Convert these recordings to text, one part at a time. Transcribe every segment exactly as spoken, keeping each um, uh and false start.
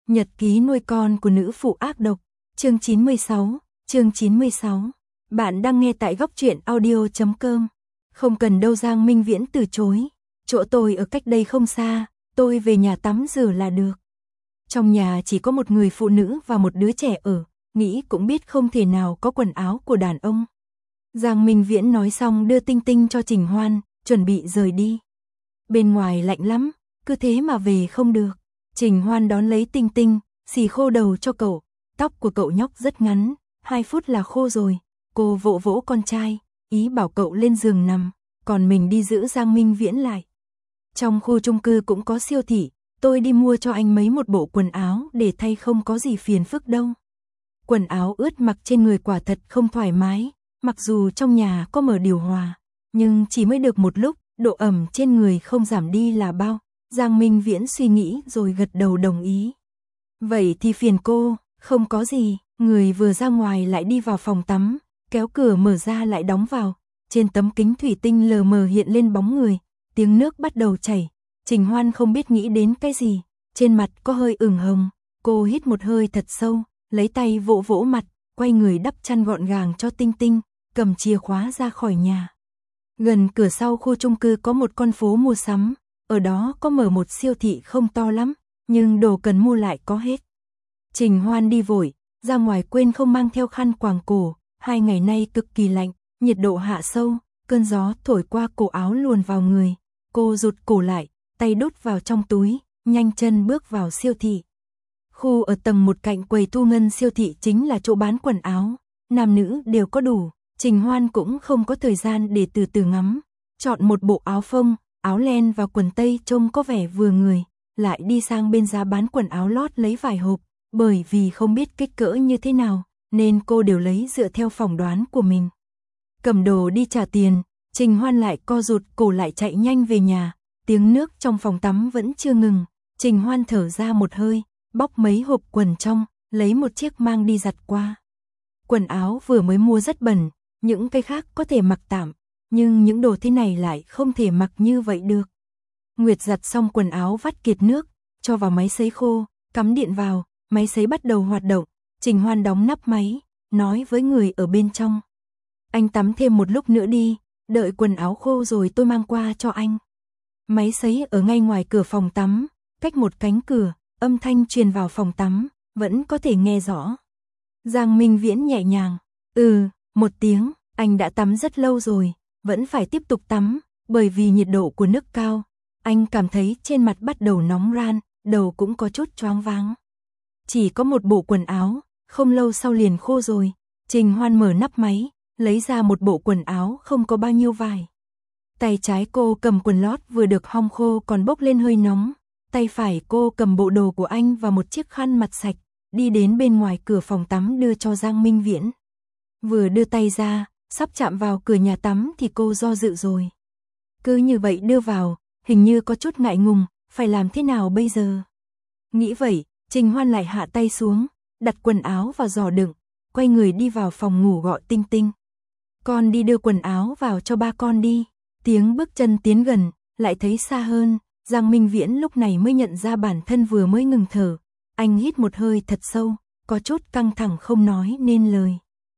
Nhật ký nuôi con của nữ phụ ác độc, chương chín mươi sáu, chương chín mươi sáu. Bạn đang nghe tại góc truyện audio chấm com. Không cần đâu, Giang Minh Viễn từ chối. Chỗ tôi ở cách đây không xa, tôi về nhà tắm rửa là được. Trong nhà chỉ có một người phụ nữ và một đứa trẻ ở, nghĩ cũng biết không thể nào có quần áo của đàn ông. Giang Minh Viễn nói xong đưa Tinh Tinh cho Trình Hoan, chuẩn bị rời đi. Bên ngoài lạnh lắm, cứ thế mà về không được. Trình Hoan đón lấy Tinh Tinh, xì khô đầu cho cậu, tóc của cậu nhóc rất ngắn, hai phút là khô rồi. Cô vỗ vỗ con trai, ý bảo cậu lên giường nằm, còn mình đi giữ Giang Minh Viễn lại. Trong khu chung cư cũng có siêu thị, tôi đi mua cho anh mấy một bộ quần áo để thay, không có gì phiền phức đâu. Quần áo ướt mặc trên người quả thật không thoải mái, mặc dù trong nhà có mở điều hòa, nhưng chỉ mới được một lúc, độ ẩm trên người không giảm đi là bao. Giang Minh Viễn suy nghĩ rồi gật đầu đồng ý. Vậy thì phiền cô, không có gì. Người vừa ra ngoài lại đi vào phòng tắm, kéo cửa mở ra lại đóng vào. Trên tấm kính thủy tinh lờ mờ hiện lên bóng người, tiếng nước bắt đầu chảy. Trình Hoan không biết nghĩ đến cái gì, trên mặt có hơi ửng hồng. Cô hít một hơi thật sâu, lấy tay vỗ vỗ mặt, quay người đắp chăn gọn gàng cho Tinh Tinh, cầm chìa khóa ra khỏi nhà. Gần cửa sau khu chung cư có một con phố mua sắm, ở đó có mở một siêu thị không to lắm, nhưng đồ cần mua lại có hết. Trình Hoan đi vội, ra ngoài quên không mang theo khăn quàng cổ, hai ngày nay cực kỳ lạnh, nhiệt độ hạ sâu, cơn gió thổi qua cổ áo luồn vào người. Cô rụt cổ lại, tay đút vào trong túi, nhanh chân bước vào siêu thị. Khu ở tầng một cạnh quầy thu ngân siêu thị chính là chỗ bán quần áo, nam nữ đều có đủ. Trình Hoan cũng không có thời gian để từ từ ngắm, chọn một bộ áo phông, áo len và quần tây trông có vẻ vừa người, lại đi sang bên giá bán quần áo lót lấy vài hộp, bởi vì không biết kích cỡ như thế nào, nên cô đều lấy dựa theo phỏng đoán của mình. Cầm đồ đi trả tiền, Trình Hoan lại co rụt cổ lại chạy nhanh về nhà, tiếng nước trong phòng tắm vẫn chưa ngừng. Trình Hoan thở ra một hơi, bóc mấy hộp quần trong, lấy một chiếc mang đi giặt qua. Quần áo vừa mới mua rất bẩn, những cái khác có thể mặc tạm, nhưng những đồ thế này lại không thể mặc như vậy được. Nguyệt giặt xong quần áo vắt kiệt nước, cho vào máy sấy khô, cắm điện vào, máy sấy bắt đầu hoạt động. Trình Hoan đóng nắp máy, nói với người ở bên trong. Anh tắm thêm một lúc nữa đi, đợi quần áo khô rồi tôi mang qua cho anh. Máy sấy ở ngay ngoài cửa phòng tắm, cách một cánh cửa, âm thanh truyền vào phòng tắm, vẫn có thể nghe rõ. Giang Minh Viễn nhẹ nhàng, ừ, một tiếng, anh đã tắm rất lâu rồi, vẫn phải tiếp tục tắm, bởi vì nhiệt độ của nước cao. Anh cảm thấy trên mặt bắt đầu nóng ran, đầu cũng có chút choáng váng. Chỉ có một bộ quần áo, không lâu sau liền khô rồi. Trình Hoan mở nắp máy, lấy ra một bộ quần áo không có bao nhiêu vải. Tay trái cô cầm quần lót vừa được hong khô còn bốc lên hơi nóng. Tay phải cô cầm bộ đồ của anh và một chiếc khăn mặt sạch, đi đến bên ngoài cửa phòng tắm đưa cho Giang Minh Viễn. Vừa đưa tay ra, sắp chạm vào cửa nhà tắm thì cô do dự rồi. Cứ như vậy đưa vào, hình như có chút ngại ngùng, phải làm thế nào bây giờ? Nghĩ vậy, Trình Hoan lại hạ tay xuống, đặt quần áo vào giỏ đựng, quay người đi vào phòng ngủ gọi Tinh Tinh. Con đi đưa quần áo vào cho ba con đi. Tiếng bước chân tiến gần, lại thấy xa hơn, Giang Minh Viễn lúc này mới nhận ra bản thân vừa mới ngừng thở. Anh hít một hơi thật sâu, có chút căng thẳng không nói nên lời.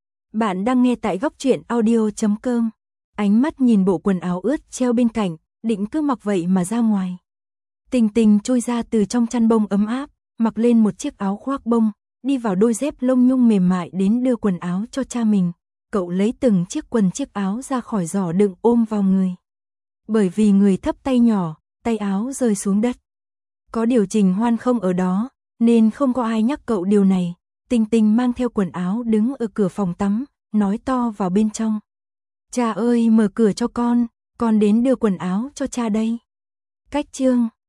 Bạn đang nghe tại góc truyện audio chấm com. Ánh mắt nhìn bộ quần áo ướt treo bên cạnh, định cứ mặc vậy mà ra ngoài. Tinh Tinh trôi ra từ trong chăn bông ấm áp, mặc lên một chiếc áo khoác bông, đi vào đôi dép lông nhung mềm mại đến đưa quần áo cho cha mình. Cậu lấy từng chiếc quần chiếc áo ra khỏi giỏ đựng ôm vào người. Bởi vì người thấp tay nhỏ, tay áo rơi xuống đất. Có điều Trình Hoan không ở đó, nên không có ai nhắc cậu điều này. Tinh Tinh mang theo quần áo đứng ở cửa phòng tắm, nói to vào bên trong. Cha ơi, mở cửa cho con, con đến đưa quần áo cho cha đây. Cách chương